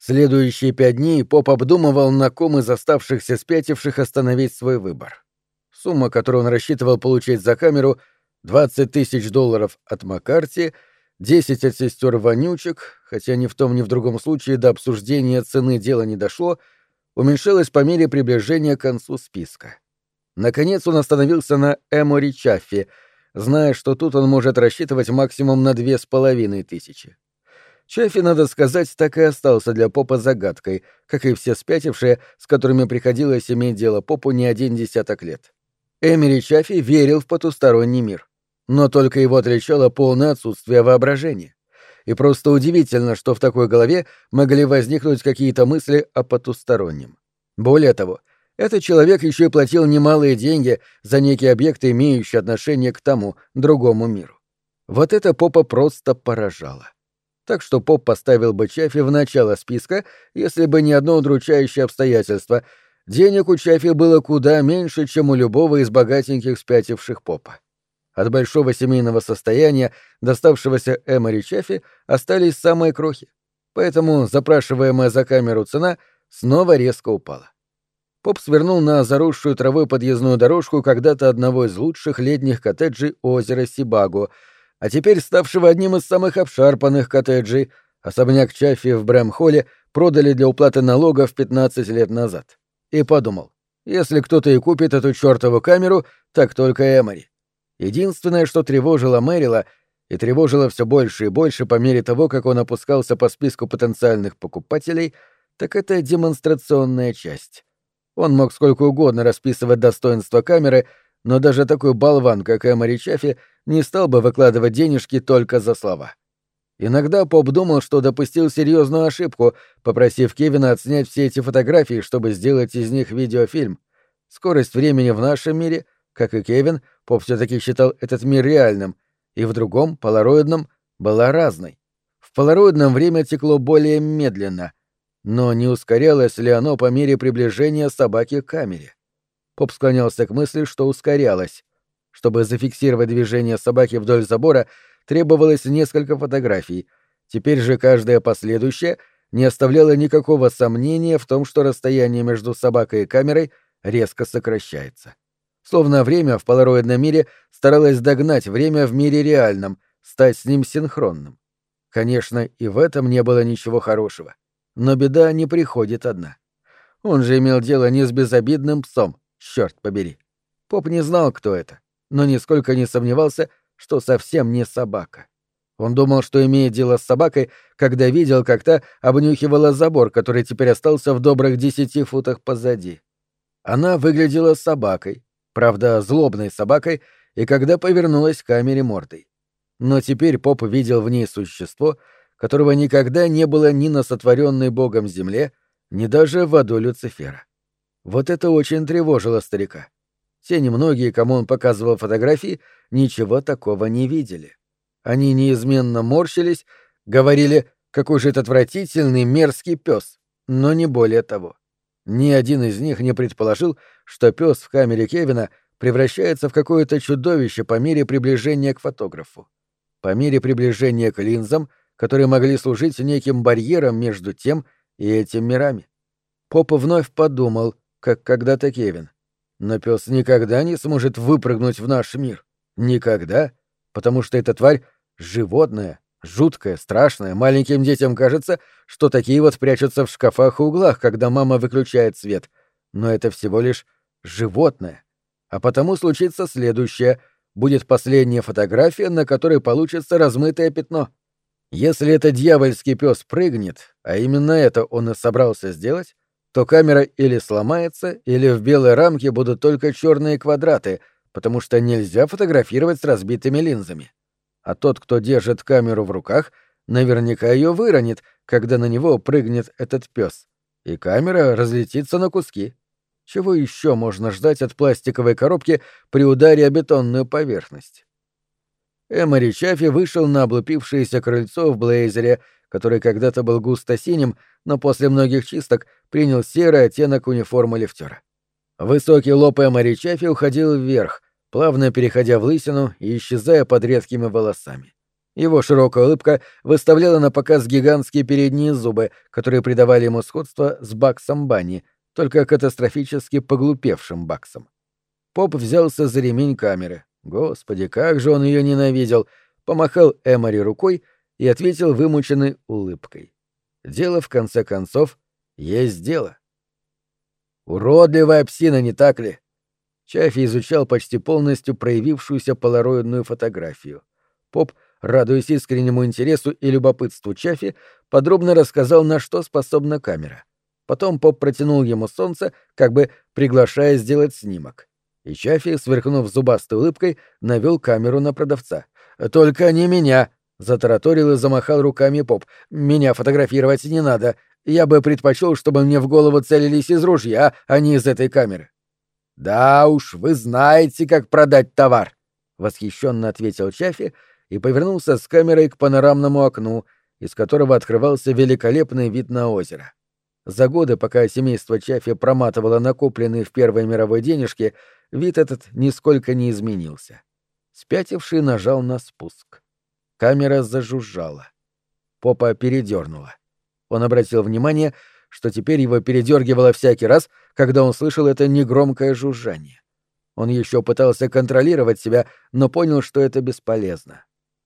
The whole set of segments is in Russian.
Следующие 5 дней поп обдумывал, на ком из оставшихся спятивших остановить свой выбор. Сумма, которую он рассчитывал получить за камеру — $20 000 от Маккарти, 10 от сестер Вонючек, хотя ни в том, ни в другом случае до обсуждения цены дело не дошло, уменьшалась по мере приближения к концу списка. Наконец он остановился на Эмори Чаффи, зная, что тут он может рассчитывать максимум на 2500. Чаффи, надо сказать, так и остался для попа загадкой, как и все спятившие, с которыми приходилось иметь дело попу не один десяток лет. Эмери Чаффи верил в потусторонний мир, но только его отличало полное отсутствие воображения. И просто удивительно, что в такой голове могли возникнуть какие-то мысли о потустороннем. Более того, этот человек еще и платил немалые деньги за некие объекты, имеющие отношение к тому, другому миру. Вот это попа просто поражало. Так что поп поставил бы Чаффи в начало списка, если бы не одно удручающее обстоятельство. Денег у Чаффи было куда меньше, чем у любого из богатеньких спятивших попа. От большого семейного состояния, доставшегося Эмори Чаффи, остались самые крохи. Поэтому запрашиваемая за камеру цена снова резко упала. Поп свернул на заросшую травой подъездную дорожку когда-то одного из лучших летних коттеджей озера Сибаго, а теперь ставшего одним из самых обшарпанных коттеджей. Особняк Чаффи в Брэмхолле продали для уплаты налогов 15 лет назад. И подумал, если кто-то и купит эту чертову камеру, так только Эмори. Единственное, что тревожило Мэрила, и тревожило все больше и больше по мере того, как он опускался по списку потенциальных покупателей, так это демонстрационная часть. Он мог сколько угодно расписывать достоинства камеры, но даже такой болван, как Эмори Чаффи, не стал бы выкладывать денежки только за слова. Иногда поп думал, что допустил серьезную ошибку, попросив Кевина отснять все эти фотографии, чтобы сделать из них видеофильм. Скорость времени в нашем мире, как и Кевин, поп все-таки считал этот мир реальным, и в другом, полароидном, была разной. В полароидном время текло более медленно, но не ускорялось ли оно по мере приближения собаки к камере? Поп склонялся к мысли, что ускорялось. Чтобы зафиксировать движение собаки вдоль забора, требовалось несколько фотографий. Теперь же каждая последующая не оставляла никакого сомнения в том, что расстояние между собакой и камерой резко сокращается. Словно время в полароидном мире старалось догнать время в мире реальном, стать с ним синхронным. Конечно, и в этом не было ничего хорошего. Но беда не приходит одна. Он же имел дело не с безобидным псом, черт побери. Поп не знал, кто это, но нисколько не сомневался, что совсем не собака. Он думал, что имеет дело с собакой, когда видел, как та обнюхивала забор, который теперь остался в добрых 10 футах позади. Она выглядела собакой, правда, злобной собакой, и когда повернулась к камере мордой. Но теперь поп видел в ней существо, которого никогда не было ни на сотворенной Богом земле, ни даже в аду Люцифера. Вот это очень тревожило старика. Те немногие, кому он показывал фотографии, ничего такого не видели. Они неизменно морщились, говорили, какой же это отвратительный, мерзкий пес, но не более того. Ни один из них не предположил, что пес в камере Кевина превращается в какое-то чудовище по мере приближения к фотографу. По мере приближения к линзам, которые могли служить неким барьером между тем и этим мирами. Поп вновь подумал, как когда-то Кевин. Но пес никогда не сможет выпрыгнуть в наш мир. Никогда. Потому что эта тварь — животное, жуткое, страшное. Маленьким детям кажется, что такие вот прячутся в шкафах и углах, когда мама выключает свет. Но это всего лишь животное. А потому случится следующее. Будет последняя фотография, на которой получится размытое пятно. Если этот дьявольский пес прыгнет, а именно это он и собрался сделать, то камера или сломается, или в белой рамке будут только черные квадраты, потому что нельзя фотографировать с разбитыми линзами. А тот, кто держит камеру в руках, наверняка ее выронит, когда на него прыгнет этот пес, и камера разлетится на куски. Чего еще можно ждать от пластиковой коробки при ударе о бетонную поверхность? Эмори Чаффи вышел на облупившееся крыльцо в блейзере, который когда-то был густо синим, но после многих чисток принял серый оттенок униформы лифтера. Высокий лоб Эмори Чаффи уходил вверх, плавно переходя в лысину и исчезая под редкими волосами. Его широкая улыбка выставляла на показ гигантские передние зубы, которые придавали ему сходство с Баксом Банни, только катастрофически поглупевшим Баксом. Поп взялся за ремень камеры. Господи, как же он ее ненавидел! Помахал Эмори рукой и ответил вымученной улыбкой. Дело, в конце концов, есть дело. Уродливая псина, не так ли? Чаффи изучал почти полностью проявившуюся полароидную фотографию. Поп, радуясь искреннему интересу и любопытству Чаффи, подробно рассказал, на что способна камера. Потом Поп протянул ему солнце, как бы приглашая сделать снимок. И Чаффи, сверкнув зубастой улыбкой, навел камеру на продавца. «Только не меня!» — затараторил и замахал руками Поп. «Меня фотографировать не надо. Я бы предпочел, чтобы мне в голову целились из ружья, а не из этой камеры». «Да уж, вы знаете, как продать товар!» — восхищенно ответил Чаффи и повернулся с камерой к панорамному окну, из которого открывался великолепный вид на озеро. За годы, пока семейство Чаффи проматывало накопленные в Первой мировой денежки, вид этот нисколько не изменился. Спятивший нажал на спуск. Камера зажужжала. Попа передернула. Он обратил внимание, что теперь его передергивало всякий раз, когда он слышал это негромкое жужжание. Он еще пытался контролировать себя, но понял, что это бесполезно.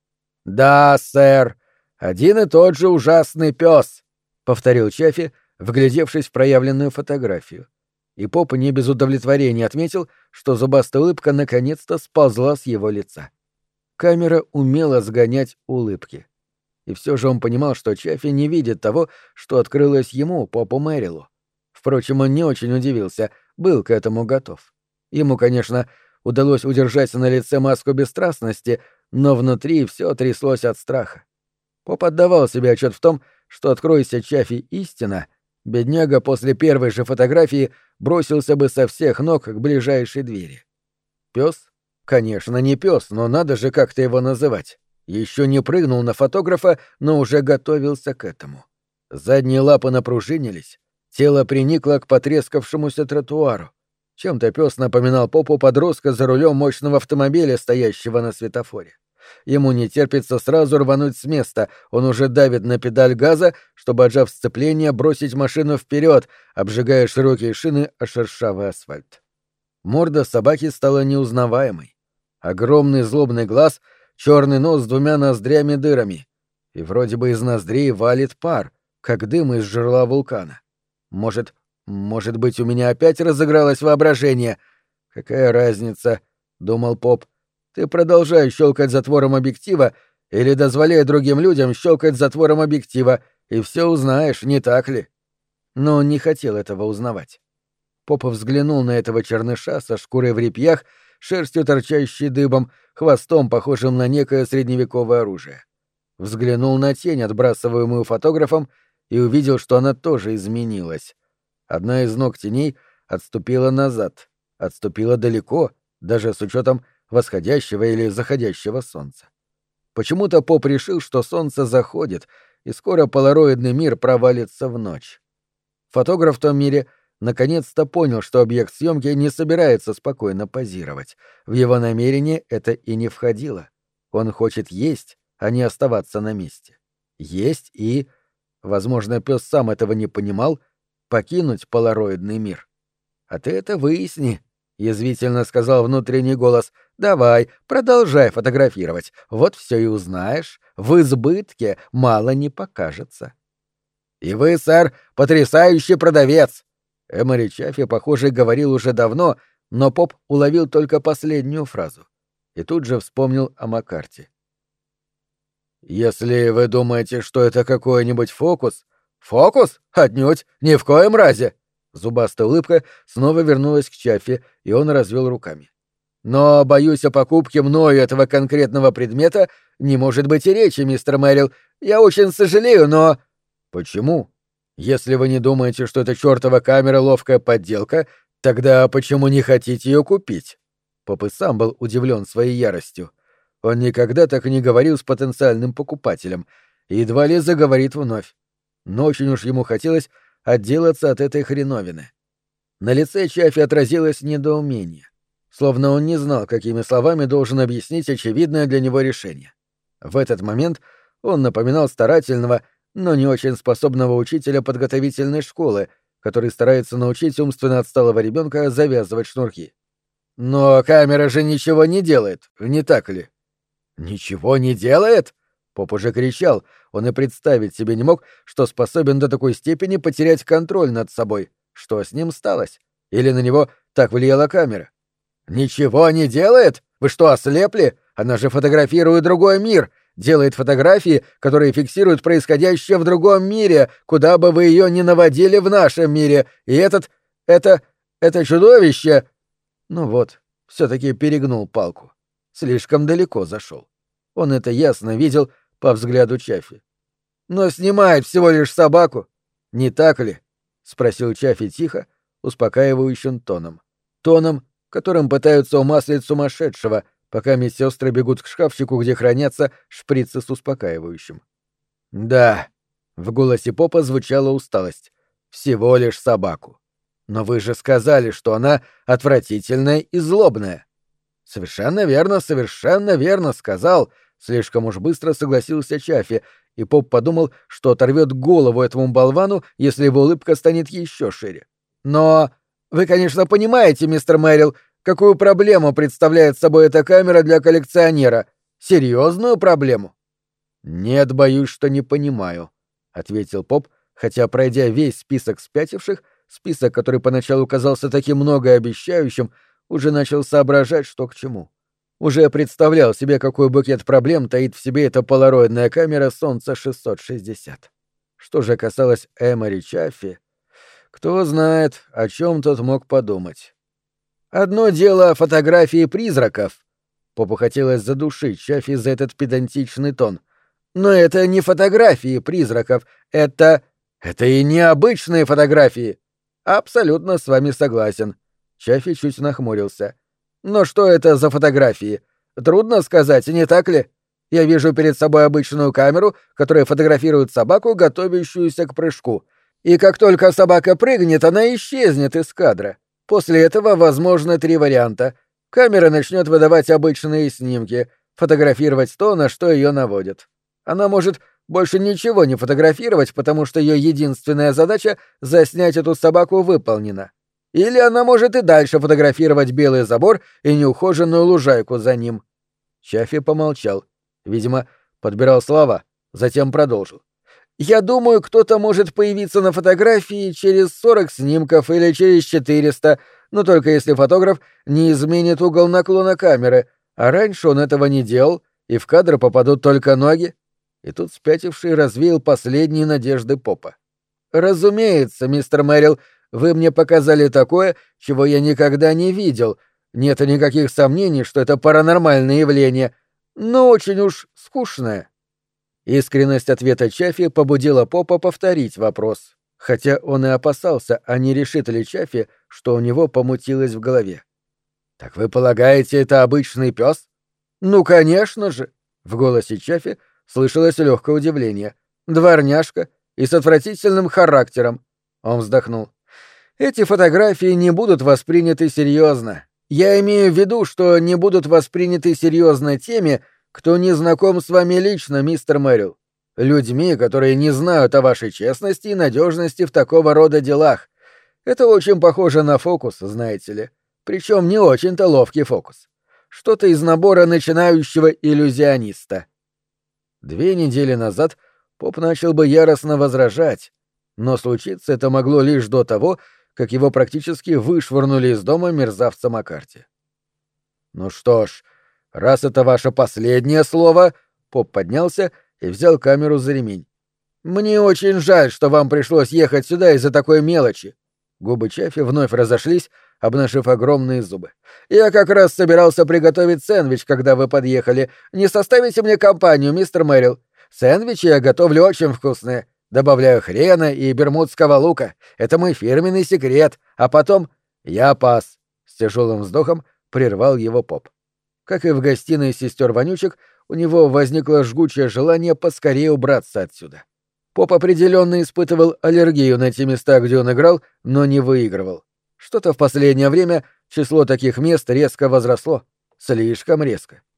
«Да, сэр, один и тот же ужасный пес», — повторил Чаффи, вглядевшись в проявленную фотографию. И Поп не без удовлетворения отметил, что зубастая улыбка наконец-то сползла с его лица. Камера умела сгонять улыбки. И все же он понимал, что Чаффи не видит того, что открылось ему, Попу Мэрилу. Впрочем, он не очень удивился, был к этому готов. Ему, конечно, удалось удержать на лице маску бесстрастности, но внутри все тряслось от страха. Поп отдавал себе отчет в том, что, откройся Чаффи истина, бедняга после первой же фотографии бросился бы со всех ног к ближайшей двери. Пес? Конечно, не пес, но надо же как-то его называть. Еще не прыгнул на фотографа, но уже готовился к этому. Задние лапы напружинились, тело приникло к потрескавшемуся тротуару. Чем-то пес напоминал Попу подростка за рулем мощного автомобиля, стоящего на светофоре. Ему не терпится сразу рвануть с места, он уже давит на педаль газа, чтобы, отжав сцепление, бросить машину вперед, обжигая широкие шины о шершавый асфальт. Морда собаки стала неузнаваемой. Огромный злобный глаз, черный нос с двумя ноздрями-дырами. И вроде бы из ноздрей валит пар, как дым из жерла вулкана. Может быть, у меня опять разыгралось воображение? Какая разница, — думал Поп. Ты продолжай щелкать затвором объектива или дозволяй другим людям щелкать затвором объектива, и все узнаешь, не так ли? Но он не хотел этого узнавать. Поп взглянул на этого черныша со шкурой в репьях, шерстью торчащей дыбом, хвостом, похожим на некое средневековое оружие. Взглянул на тень, отбрасываемую фотографом, и увидел, что она тоже изменилась. Одна из ног теней отступила назад, отступила далеко, даже с учетом восходящего или заходящего солнца. Почему-то Поп решил, что солнце заходит, и скоро полароидный мир провалится в ночь. Фотограф в том мире наконец-то понял, что объект съемки не собирается спокойно позировать. В его намерение это и не входило. Он хочет есть, а не оставаться на месте. Есть и, возможно, пес сам этого не понимал, покинуть полароидный мир. «А ты это выясни», — язвительно сказал внутренний голос. «Давай, продолжай фотографировать. Вот все и узнаешь. В избытке мало не покажется». «И вы, сэр, потрясающий продавец!» Эмори Чаффи, похоже, говорил уже давно, но Поп уловил только последнюю фразу. И тут же вспомнил о Маккарти. «Если вы думаете, что это какой-нибудь фокус...» «Фокус? Отнюдь! Ни в коем разе!» Зубастая улыбка снова вернулась к Чаффи, и он развел руками. «Но, боюсь, о покупке мною этого конкретного предмета не может быть и речи, мистер Мэрил. Я очень сожалею, но...» «Почему? Если вы не думаете, что эта чертова камера — ловкая подделка, тогда почему не хотите ее купить?» Поп и сам был удивлен своей яростью. Он никогда так и не говорил с потенциальным покупателем, и едва ли заговорит вновь. Но очень уж ему хотелось отделаться от этой хреновины. На лице Чаффи отразилось недоумение, словно он не знал, какими словами должен объяснить очевидное для него решение. В этот момент он напоминал старательного, но не очень способного учителя подготовительной школы, который старается научить умственно отсталого ребенка завязывать шнурки. «Но камера же ничего не делает, не так ли?» «Ничего не делает?» Поп уже кричал, он и представить себе не мог, что способен до такой степени потерять контроль над собой. Что с ним сталось? Или на него так влияла камера? «Ничего не делает? Вы что, ослепли? Она же фотографирует другой мир, делает фотографии, которые фиксируют происходящее в другом мире, куда бы вы ее ни наводили в нашем мире. И это чудовище...» Ну вот, все-таки перегнул палку. Слишком далеко зашел. Он это ясно видел по взгляду Чаффи. «Но снимает всего лишь собаку. Не так ли?» — спросил Чаффи тихо, успокаивающим тоном. Тоном, которым пытаются умаслить сумасшедшего, пока медсестры бегут к шкафчику, где хранятся шприцы с успокаивающим. «Да», — в голосе Попа звучала усталость. «Всего лишь собаку. Но вы же сказали, что она отвратительная и злобная». «Совершенно верно сказал», — слишком уж быстро согласился Чаффи, и Поп подумал, что оторвет голову этому болвану, если его улыбка станет еще шире. «Но вы, конечно, понимаете, мистер Мэрил, какую проблему представляет собой эта камера для коллекционера. Серьезную проблему?» «Нет, боюсь, что не понимаю», — ответил Поп, хотя, пройдя весь список спятивших, список, который поначалу казался таким многообещающим, уже начал соображать, что к чему. Уже представлял себе, какой букет проблем таит в себе эта полароидная камера Солнца 660. Что же касалось Эмори Чаффи, кто знает, о чем тот мог подумать. Одно дело фотографии призраков. Попу хотелось задушить Чаффи за этот педантичный тон. Но это не фотографии призраков, это и необычные фотографии. Абсолютно с вами согласен. Чаффи чуть нахмурился. Но что это за фотографии? Трудно сказать, не так ли? Я вижу перед собой обычную камеру, которая фотографирует собаку, готовящуюся к прыжку. И как только собака прыгнет, она исчезнет из кадра. После этого возможно 3 варианта. Камера начнет выдавать обычные снимки, фотографировать то, на что ее наводят. Она может больше ничего не фотографировать, потому что ее единственная задача — заснять эту собаку выполнена. Или она может и дальше фотографировать белый забор и неухоженную лужайку за ним. Чаффи помолчал. Видимо, подбирал слова, затем продолжил. Я думаю, кто-то может появиться на фотографии через 40 снимков или через 400, но только если фотограф не изменит угол наклона камеры, а раньше он этого не делал, и в кадр попадут только ноги. И тут спятивший развеял последние надежды Попа. «Разумеется, мистер Мэрил, вы мне показали такое, чего я никогда не видел. Нет никаких сомнений, что это паранормальное явление, но очень уж скучное». Искренность ответа Чаффи побудила Попа повторить вопрос, хотя он и опасался, а не решит ли Чаффи, что у него помутилось в голове. «Так вы полагаете, это обычный пес?» «Ну, конечно же!» — в голосе Чаффи слышалось легкое удивление. «Дворняжка и с отвратительным характером». Он вздохнул. «Эти фотографии не будут восприняты серьезно. Я имею в виду, что не будут восприняты серьезно теми, кто не знаком с вами лично, мистер Мэрил. Людьми, которые не знают о вашей честности и надежности в такого рода делах. Это очень похоже на фокус, знаете ли. Причем не очень-то ловкий фокус. Что-то из набора начинающего иллюзиониста». 2 недели назад Поп начал бы яростно возражать, но случиться это могло лишь до того, как его практически вышвырнули из дома мерзавца Маккарти. «Ну что ж, раз это ваше последнее слово...» Поп поднялся и взял камеру за ремень. «Мне очень жаль, что вам пришлось ехать сюда из-за такой мелочи». Губы Чаффи вновь разошлись, обнажив огромные зубы. «Я как раз собирался приготовить сэндвич, когда вы подъехали. Не составите мне компанию, мистер Мэрил? Сэндвичи я готовлю очень вкусные. Добавляю хрена и бермудского лука. Это мой фирменный секрет. А потом...» «Я пас», — с тяжелым вздохом прервал его Поп. Как и в гостиной сестер Вонючек, у него возникло жгучее желание поскорее убраться отсюда. Поп определенно испытывал аллергию на те места, где он играл, но не выигрывал. Что-то в последнее время число таких мест резко возросло. Слишком резко.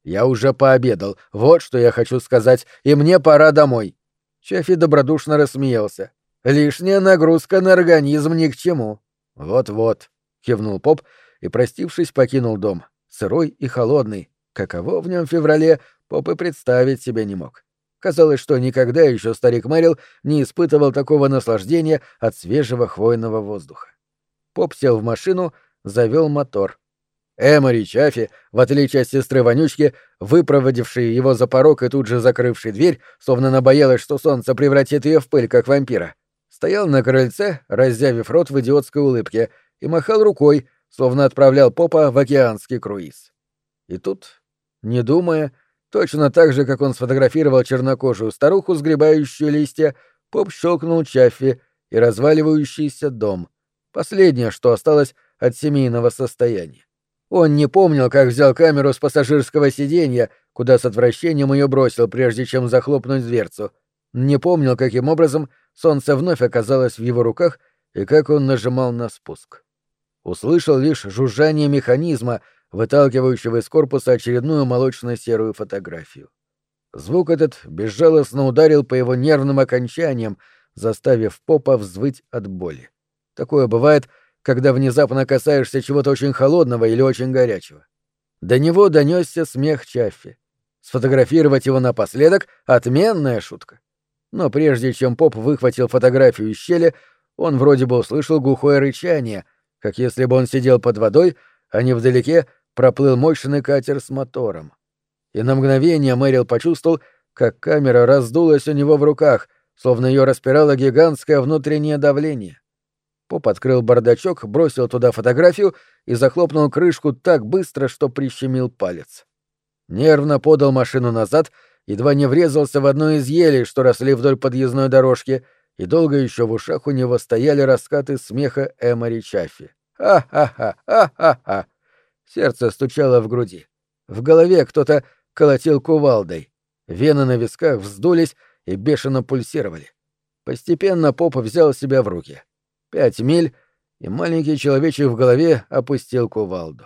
«Я уже пообедал, вот что я хочу сказать, и мне пора домой». Чаффи добродушно рассмеялся. «Лишняя нагрузка на организм ни к чему». «Вот-вот», — кивнул поп и, простившись, покинул дом. Сырой и холодный. Каково в нем в феврале, поп и представить себе не мог. Казалось, что никогда еще старик Мэрил не испытывал такого наслаждения от свежего хвойного воздуха. Поп сел в машину, завел мотор. Эмори Чаффи, в отличие от сестры Вонючки, выпроводившей его за порог и тут же закрывшей дверь, словно она боялась, что солнце превратит ее в пыль, как вампира, стоял на крыльце, раззявив рот в идиотской улыбке, и махал рукой, словно отправлял попа в океанский круиз. И тут, не думая, точно так же, как он сфотографировал чернокожую старуху, сгребающую листья, поп щелкнул Чаффи и разваливающийся дом. Последнее, что осталось от семейного состояния. Он не помнил, как взял камеру с пассажирского сиденья, куда с отвращением ее бросил, прежде чем захлопнуть дверцу. Не помнил, каким образом солнце вновь оказалось в его руках и как он нажимал на спуск. Услышал лишь жужжание механизма, выталкивающего из корпуса очередную молочно-серую фотографию. Звук этот безжалостно ударил по его нервным окончаниям, заставив попа взвыть от боли. Такое бывает, когда внезапно касаешься чего-то очень холодного или очень горячего. До него донесся смех Чаффи. Сфотографировать его напоследок — отменная шутка. Но прежде чем поп выхватил фотографию из щели, он вроде бы услышал глухое рычание, как если бы он сидел под водой, а невдалеке проплыл мощный катер с мотором. И на мгновение Мэрил почувствовал, как камера раздулась у него в руках, словно ее распирало гигантское внутреннее давление. Поп открыл бардачок, бросил туда фотографию и захлопнул крышку так быстро, что прищемил палец. Нервно подал машину назад, едва не врезался в одну из елей, что росли вдоль подъездной дорожки, и долго еще в ушах у него стояли раскаты смеха Эмори Чаффи. «Ха-ха-ха! Ха-ха-ха!» Сердце стучало в груди. В голове кто-то колотил кувалдой. Вены на висках вздулись и бешено пульсировали. Постепенно поп взял себя в руки. 5 миль, и маленький человечек в голове опустил кувалду.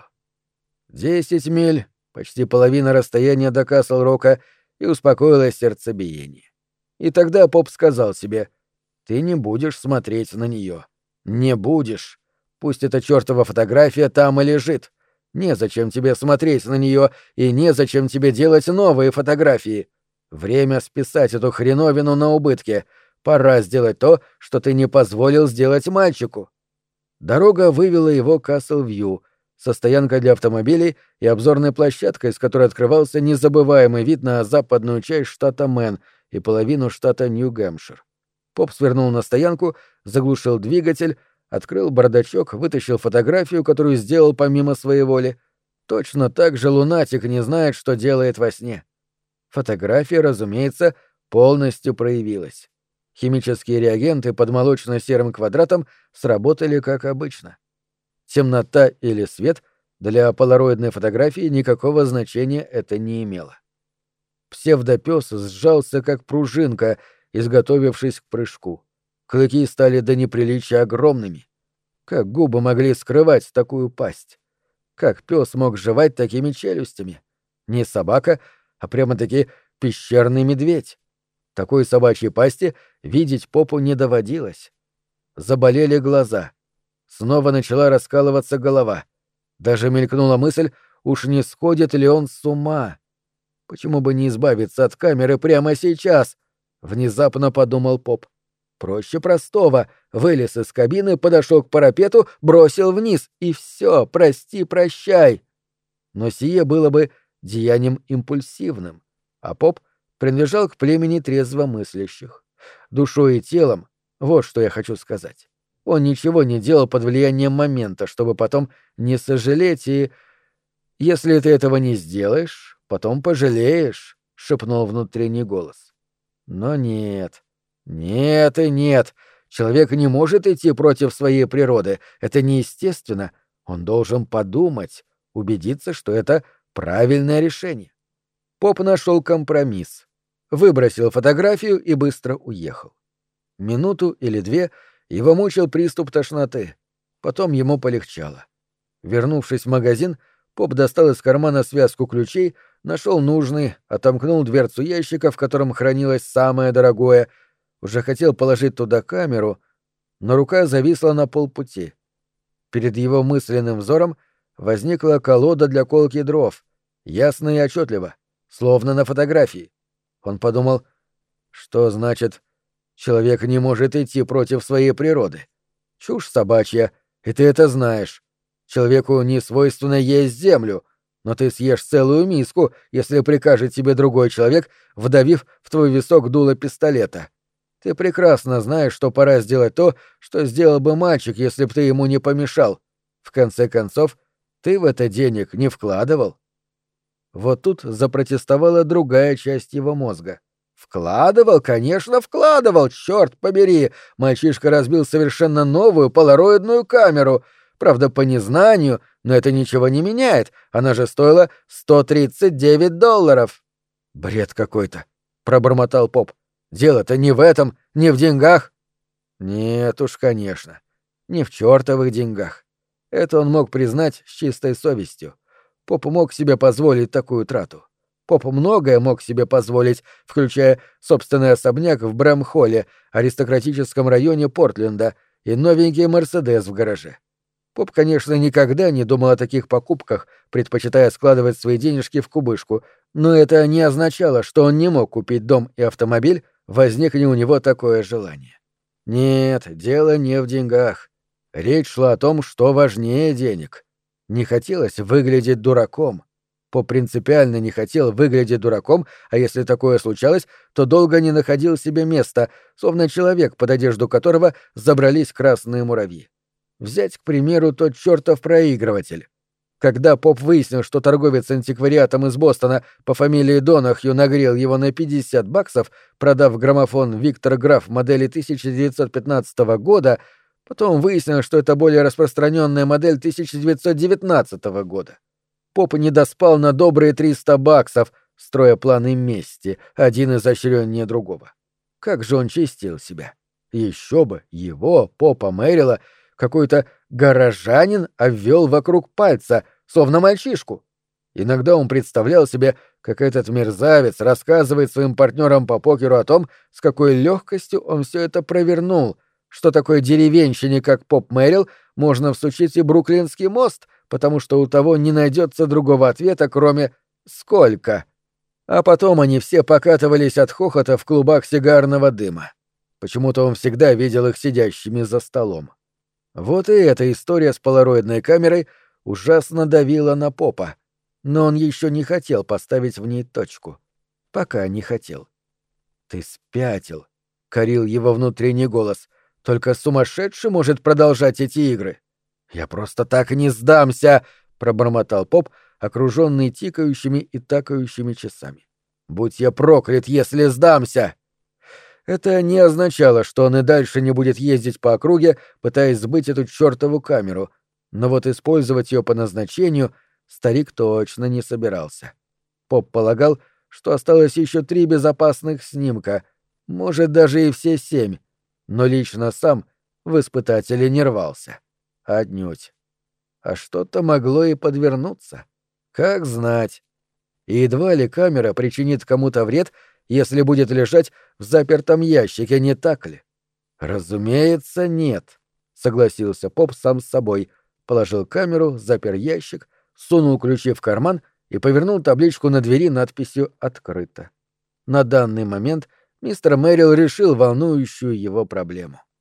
10 миль, почти половина расстояния до Касл-Рока, и успокоилось сердцебиение. И тогда поп сказал себе: «Ты не будешь смотреть на нее. Не будешь. Пусть эта чертова фотография там и лежит. Незачем тебе смотреть на нее, и незачем тебе делать новые фотографии. Время списать эту хреновину на убытки. Пора сделать то, что ты не позволил сделать мальчику». Дорога вывела его к Касл-Вью, со стоянкой для автомобилей и обзорной площадкой, с которой открывался незабываемый вид на западную часть штата Мэн и половину штата Нью-Гэмпшир. Поп свернул на стоянку, заглушил двигатель, открыл бардачок, вытащил фотографию, которую сделал помимо своей воли. Точно так же лунатик не знает, что делает во сне. Фотография, разумеется, полностью проявилась. Химические реагенты под молочно-серым квадратом сработали как обычно. Темнота или свет для полароидной фотографии никакого значения это не имело. Псевдопёс сжался как пружинка, изготовившись к прыжку. Клыки стали до неприличия огромными. Как губы могли скрывать такую пасть? Как пёс мог жевать такими челюстями? Не собака, а прямо-таки пещерный медведь. Такой собачьей пасти видеть попу не доводилось. Заболели глаза. Снова начала раскалываться голова. Даже мелькнула мысль, уж не сходит ли он с ума. Почему бы не избавиться от камеры прямо сейчас? Внезапно подумал поп. Проще простого. Вылез из кабины, подошел к парапету, бросил вниз, и все, прости, прощай. Но сие было бы деянием импульсивным, а поп принадлежал к племени трезвомыслящих. Душой и телом, вот что я хочу сказать. Он ничего не делал под влиянием момента, чтобы потом не сожалеть и... «Если ты этого не сделаешь, потом пожалеешь», — шепнул внутренний голос. Но нет. Нет и нет. Человек не может идти против своей природы. Это неестественно. Он должен подумать, убедиться, что это правильное решение. Поп нашел компромисс. Выбросил фотографию и быстро уехал. Минуту или две его мучил приступ тошноты. Потом ему полегчало. Вернувшись в магазин, поп достал из кармана связку ключей, нашел нужный, отомкнул дверцу ящика, в котором хранилось самое дорогое, уже хотел положить туда камеру, но рука зависла на полпути. Перед его мысленным взором возникла колода для колки дров, ясно и отчетливо, словно на фотографии. Он подумал, что значит «человек не может идти против своей природы». Чушь собачья, и ты это знаешь. Человеку не свойственно есть землю, но ты съешь целую миску, если прикажет тебе другой человек, вдавив в твой висок дуло пистолета. Ты прекрасно знаешь, что пора сделать то, что сделал бы мальчик, если б ты ему не помешал. В конце концов, ты в это денег не вкладывал. Вот тут запротестовала другая часть его мозга. Вкладывал, конечно, вкладывал, черт побери! Мальчишка разбил совершенно новую полароидную камеру. Правда, по незнанию, но это ничего не меняет. Она же стоила $139. Бред какой-то, пробормотал поп. Дело-то не в этом, не в деньгах. Нет уж, конечно, не в чертовых деньгах. Это он мог признать с чистой совестью. Поп мог себе позволить такую трату. Поп многое мог себе позволить, включая собственный особняк в Брэмхолле, аристократическом районе Портленда, и новенький «Мерседес» в гараже. Поп, конечно, никогда не думал о таких покупках, предпочитая складывать свои денежки в кубышку, но это не означало, что он не мог купить дом и автомобиль, возникне у него такое желание. Нет, дело не в деньгах. Речь шла о том, что важнее денег. Не хотелось выглядеть дураком. Поп принципиально не хотел выглядеть дураком, а если такое случалось, то долго не находил себе места, словно человек, под одежду которого забрались красные муравьи. Взять, к примеру, тот чертов проигрыватель. Когда Поп выяснил, что торговец антиквариатом из Бостона по фамилии Донахью нагрел его на $50, продав граммофон «Виктор Граф» модели 1915 года, потом выяснил, что это более распространенная модель 1919 года. Поп не доспал на добрые $300, строя планы мести, один изощреннее другого. Как же он чистил себя. Еще бы, его, Попа Мэрила, какой-то горожанин обвел вокруг пальца, словно мальчишку. Иногда он представлял себе, как этот мерзавец рассказывает своим партнерам по покеру о том, с какой легкостью он все это провернул, что такой деревенщине, как Поп Мэрил, можно всучить и Бруклинский мост, потому что у того не найдется другого ответа, кроме «сколько?». А потом они все покатывались от хохота в клубах сигарного дыма. Почему-то он всегда видел их сидящими за столом. Вот и эта история с полароидной камерой ужасно давила на Попа, но он еще не хотел поставить в ней точку. Пока не хотел. «Ты спятил», — корил его внутренний голос. «Только сумасшедший может продолжать эти игры». «Я просто так не сдамся», — пробормотал Поп, окруженный тикающими и такающими часами. «Будь я проклят, если сдамся!» Это не означало, что он и дальше не будет ездить по округе, пытаясь сбыть эту чертову камеру, но вот использовать ее по назначению старик точно не собирался. Поп полагал, что осталось еще 3 безопасных снимка, может, даже и все 7, но лично сам в испытатели не рвался. Отнюдь. А что-то могло и подвернуться. Как знать. И едва ли камера причинит кому-то вред, если будет лежать в запертом ящике, не так ли? Разумеется, нет, согласился Поп сам с собой, положил камеру, запер ящик, сунул ключи в карман и повернул табличку на двери надписью «Открыто». На данный момент мистер Мэрил решил волнующую его проблему.